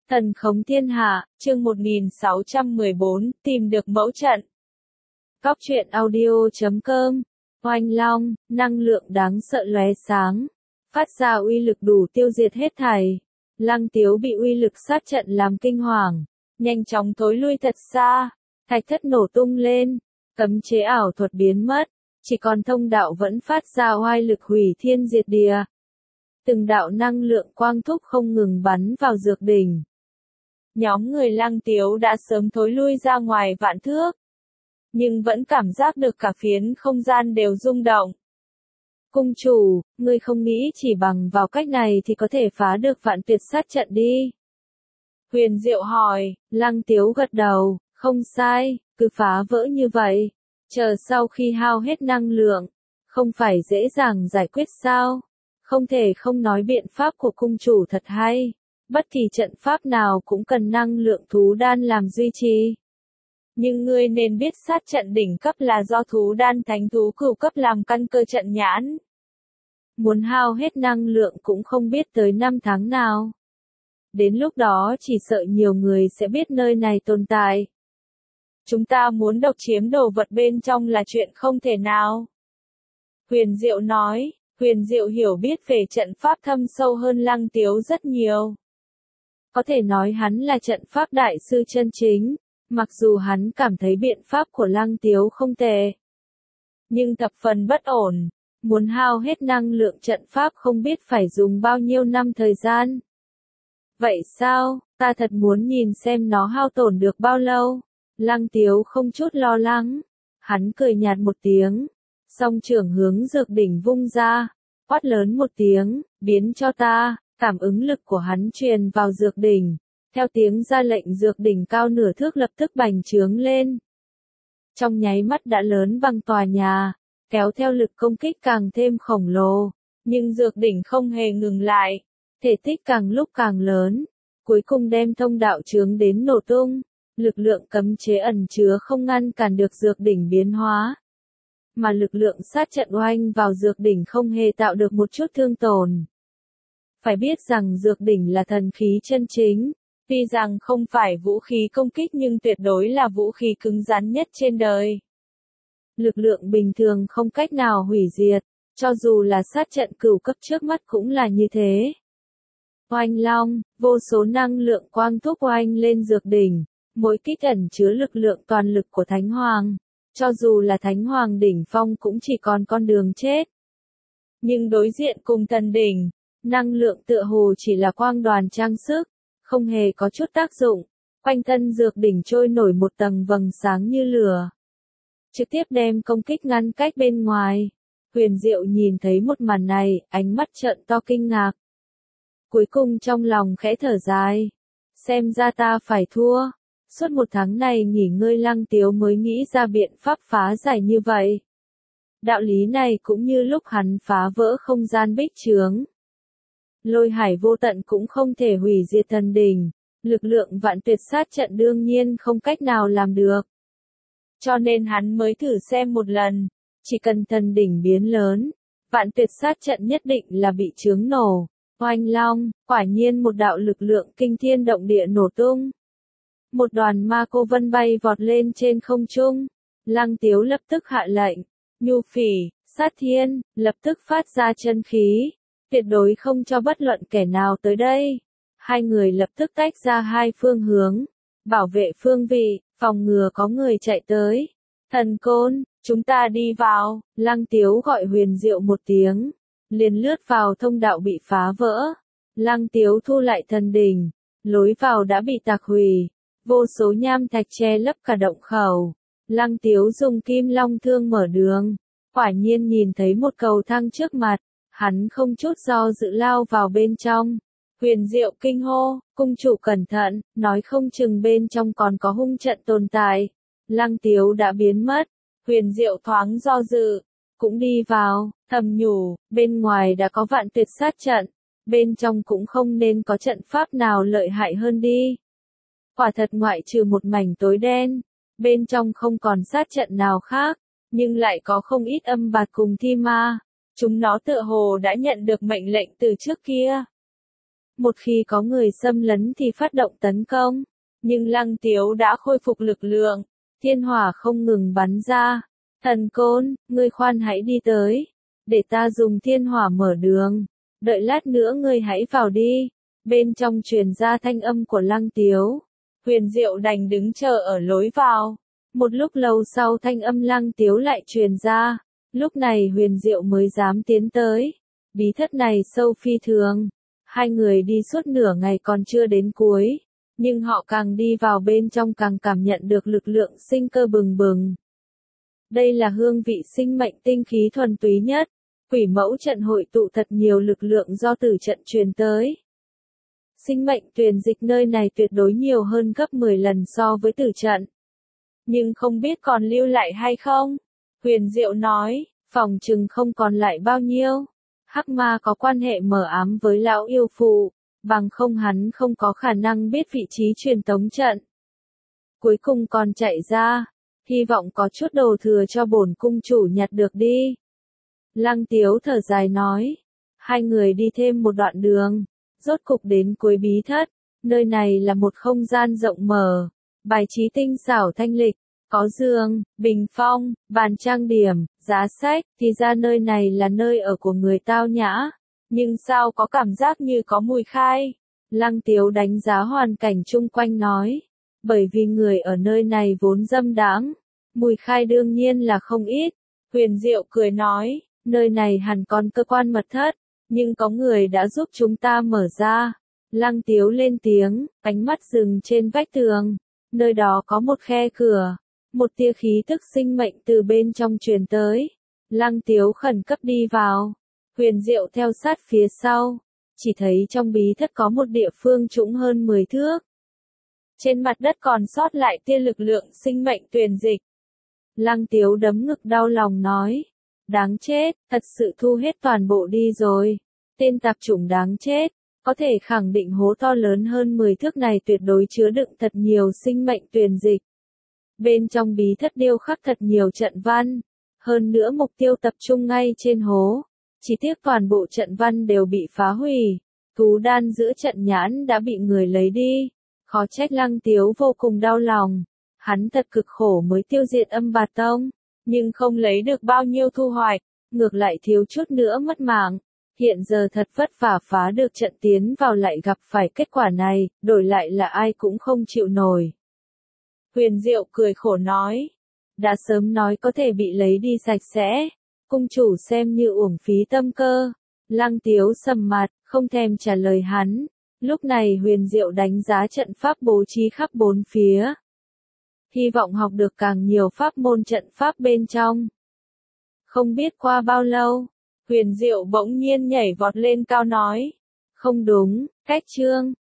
Thần khống thiên hạ, chương 1614, tìm được mẫu trận. Cóc truyện audio.com. Oanh long, năng lượng đáng sợ lóe sáng, phát ra uy lực đủ tiêu diệt hết thảy. Lăng Tiếu bị uy lực sát trận làm kinh hoàng, nhanh chóng thối lui thật xa, thạch thất nổ tung lên, cấm chế ảo thuật biến mất, chỉ còn thông đạo vẫn phát ra oai lực hủy thiên diệt địa. Từng đạo năng lượng quang thúc không ngừng bắn vào dược đỉnh. Nhóm người Lăng Tiếu đã sớm thối lui ra ngoài vạn thước, nhưng vẫn cảm giác được cả phiến không gian đều rung động. Cung chủ, ngươi không nghĩ chỉ bằng vào cách này thì có thể phá được vạn tuyệt sát trận đi. Huyền Diệu hỏi, Lăng Tiếu gật đầu, không sai, cứ phá vỡ như vậy, chờ sau khi hao hết năng lượng, không phải dễ dàng giải quyết sao? Không thể không nói biện pháp của cung chủ thật hay, bất kỳ trận pháp nào cũng cần năng lượng thú đan làm duy trì. Nhưng ngươi nên biết sát trận đỉnh cấp là do thú đan thánh thú cửu cấp làm căn cơ trận nhãn. Muốn hao hết năng lượng cũng không biết tới 5 tháng nào. Đến lúc đó chỉ sợ nhiều người sẽ biết nơi này tồn tại. Chúng ta muốn độc chiếm đồ vật bên trong là chuyện không thể nào. Huyền Diệu nói, Huyền Diệu hiểu biết về trận pháp thâm sâu hơn Lăng Tiếu rất nhiều. Có thể nói hắn là trận pháp đại sư chân chính, mặc dù hắn cảm thấy biện pháp của Lăng Tiếu không tệ. Nhưng thập phần bất ổn, muốn hao hết năng lượng trận pháp không biết phải dùng bao nhiêu năm thời gian. Vậy sao, ta thật muốn nhìn xem nó hao tổn được bao lâu. Lăng Tiếu không chút lo lắng, hắn cười nhạt một tiếng, song trưởng hướng dược đỉnh vung ra, quát lớn một tiếng, biến cho ta. Cảm ứng lực của hắn truyền vào dược đỉnh, theo tiếng ra lệnh dược đỉnh cao nửa thước lập tức bành trướng lên. Trong nháy mắt đã lớn bằng tòa nhà, kéo theo lực công kích càng thêm khổng lồ, nhưng dược đỉnh không hề ngừng lại, thể tích càng lúc càng lớn, cuối cùng đem thông đạo chướng đến nổ tung, lực lượng cấm chế ẩn chứa không ngăn cản được dược đỉnh biến hóa. Mà lực lượng sát trận oanh vào dược đỉnh không hề tạo được một chút thương tổn. Phải biết rằng dược đỉnh là thần khí chân chính, tuy rằng không phải vũ khí công kích nhưng tuyệt đối là vũ khí cứng rắn nhất trên đời. Lực lượng bình thường không cách nào hủy diệt, cho dù là sát trận cửu cấp trước mắt cũng là như thế. Oanh long, vô số năng lượng quang thúc oanh lên dược đỉnh, mỗi kích ẩn chứa lực lượng toàn lực của Thánh Hoàng, cho dù là Thánh Hoàng đỉnh phong cũng chỉ còn con đường chết. Nhưng đối diện cùng thần đỉnh, năng lượng tựa hồ chỉ là quang đoàn trang sức, không hề có chút tác dụng, quanh thân dược đỉnh trôi nổi một tầng vầng sáng như lửa. Trực tiếp đem công kích ngăn cách bên ngoài. Huyền Diệu nhìn thấy một màn này, ánh mắt trợn to kinh ngạc. Cuối cùng trong lòng khẽ thở dài. Xem ra ta phải thua. Suốt 1 tháng này nghỉ ngơi Lăng Tiếu mới nghĩ ra biện pháp phá giải như vậy. Đạo lý này cũng như lúc hắn phá vỡ không gian bích chướng. Lôi hải vô tận cũng không thể hủy diệt thần đỉnh, lực lượng vạn tuyệt sát trận đương nhiên không cách nào làm được. Cho nên hắn mới thử xem một lần, chỉ cần thần đỉnh biến lớn, vạn tuyệt sát trận nhất định là bị chướng nổ. Oanh long, quả nhiên một đạo lực lượng kinh thiên động địa nổ tung. Một đoàn ma cô vân bay vọt lên trên không trung, Lăng Tiếu lập tức hạ lệnh, Nhu Phỉ, Sát Thiên, lập tức phát ra chân khí. Tuyệt đối không cho bất luận kẻ nào tới đây. Hai người lập tức tách ra hai phương hướng, bảo vệ phương vị, phòng ngừa có người chạy tới. Thần Côn, chúng ta đi vào. Lăng Tiếu gọi Huyền Diệu một tiếng, liền lướt vào thông đạo bị phá vỡ. Lăng Tiếu thu lại thần đỉnh, lối vào đã bị tạc hủy, vô số nham thạch che lấp cả động khẩu. Lăng Tiếu dùng kim long thương mở đường, quả nhiên nhìn thấy một cầu thang trước mặt. Hắn không chút do dự lao vào bên trong. Huyền Diệu kinh hô, cung chủ cẩn thận, nói không chừng bên trong còn có hung trận tồn tại. Lăng Tiếu đã biến mất. Huyền Diệu thoáng do dự, cũng đi vào, thầm nhủ, bên ngoài đã có vạn tuyệt sát trận, bên trong cũng không nên có trận pháp nào lợi hại hơn đi. Quả thật ngoại trừ một mảnh tối đen, bên trong không còn sát trận nào khác, nhưng lại có không ít âm bạt cùng thi ma. Chúng nó tựa hồ đã nhận được mệnh lệnh từ trước kia. một khi có người xâm lấn thì phát động tấn công. Nhưng Lăng Tiếu đã khôi phục lực lượng, thiên hỏa không ngừng bắn ra. Thần Côn, ngươi khoan hãy đi tới, để ta dùng thiên hỏa mở đường, đợi lát nữa ngươi hãy vào đi. Bên trong truyền ra thanh âm của Lăng Tiếu. Huyền Diệu đành đứng chờ ở lối vào. Một lúc lâu sau thanh âm Lăng Tiếu lại truyền ra. Lúc này Huyền Diệu mới dám tiến tới. Bí thất này sâu phi thường. Hai người đi suốt nửa ngày còn chưa đến cuối. Nhưng họ càng đi vào bên trong càng cảm nhận được lực lượng sinh cơ bừng bừng. Đây là hương vị sinh mệnh tinh khí thuần túy nhất. Quỷ mẫu trận hội tụ thật nhiều lực lượng do tử trận truyền tới. Sinh mệnh tuyền dịch nơi này tuyệt đối nhiều hơn gấp 10 lần so với tử trận. Nhưng không biết còn lưu lại hay không? Huyền Diệu nói, phòng chừng không còn lại bao nhiêu. Hắc ma có quan hệ mờ ám với lão yêu phụ, bằng không hắn không có khả năng biết vị trí truyền tống trận. Cuối cùng còn chạy ra, hy vọng có chút đồ thừa cho bổn cung chủ nhặt được đi. Lăng Tiếu thở dài nói, hai người đi thêm một đoạn đường, rốt cục đến cuối bí thất, nơi này là một không gian rộng mở, bài trí tinh xảo thanh lịch, có giường, bình phong, bàn trang điểm, giá sách, thì ra nơi này là nơi ở của người tao nhã, nhưng sao có cảm giác như có mùi khai. Lăng Tiếu đánh giá hoàn cảnh chung quanh nói, bởi vì người ở nơi này vốn dâm đãng, mùi khai đương nhiên là không ít. Huyền Diệu cười nói, nơi này hẳn còn cơ quan mật thất, nhưng có người đã giúp chúng ta mở ra. Lăng Tiếu lên tiếng, ánh mắt dừng trên vách tường, nơi đó có một khe cửa, một tia khí tức sinh mệnh từ bên trong truyền tới. Lăng Tiếu khẩn cấp đi vào, Huyền Diệu theo sát phía sau, chỉ thấy trong bí thất có một địa phương trũng hơn 10 thước. Trên mặt đất còn sót lại tia lực lượng sinh mệnh tuyền dịch. Lăng Tiếu đấm ngực đau lòng nói, đáng chết, thật sự thu hết toàn bộ đi rồi. Tên tạp chủng đáng chết, có thể khẳng định hố to lớn hơn 10 thước này tuyệt đối chứa đựng thật nhiều sinh mệnh tuyền dịch. Bên trong bí thất điêu khắc thật nhiều trận văn, hơn nữa mục tiêu tập trung ngay trên hố. Chỉ tiếc toàn bộ trận văn đều bị phá hủy, thú đan giữa trận nhãn đã bị người lấy đi. Khó trách Lăng Tiếu vô cùng đau lòng, hắn thật cực khổ mới tiêu diệt Âm Bạt Tông, nhưng không lấy được bao nhiêu thu hoạch, ngược lại thiếu chút nữa mất mạng. Hiện giờ thật vất vả phá được trận tiến vào lại gặp phải kết quả này, đổi lại là ai cũng không chịu nổi. Huyền Diệu cười khổ nói, đã sớm nói có thể bị lấy đi sạch sẽ, cung chủ xem như uổng phí tâm cơ. Lăng Tiếu sầm mặt, không thèm trả lời hắn. Lúc này Huyền Diệu đánh giá trận pháp bố trí khắp bốn phía. Hy vọng học được càng nhiều pháp môn trận pháp bên trong. Không biết qua bao lâu, Huyền Diệu bỗng nhiên nhảy vọt lên cao nói, không đúng, cách chương,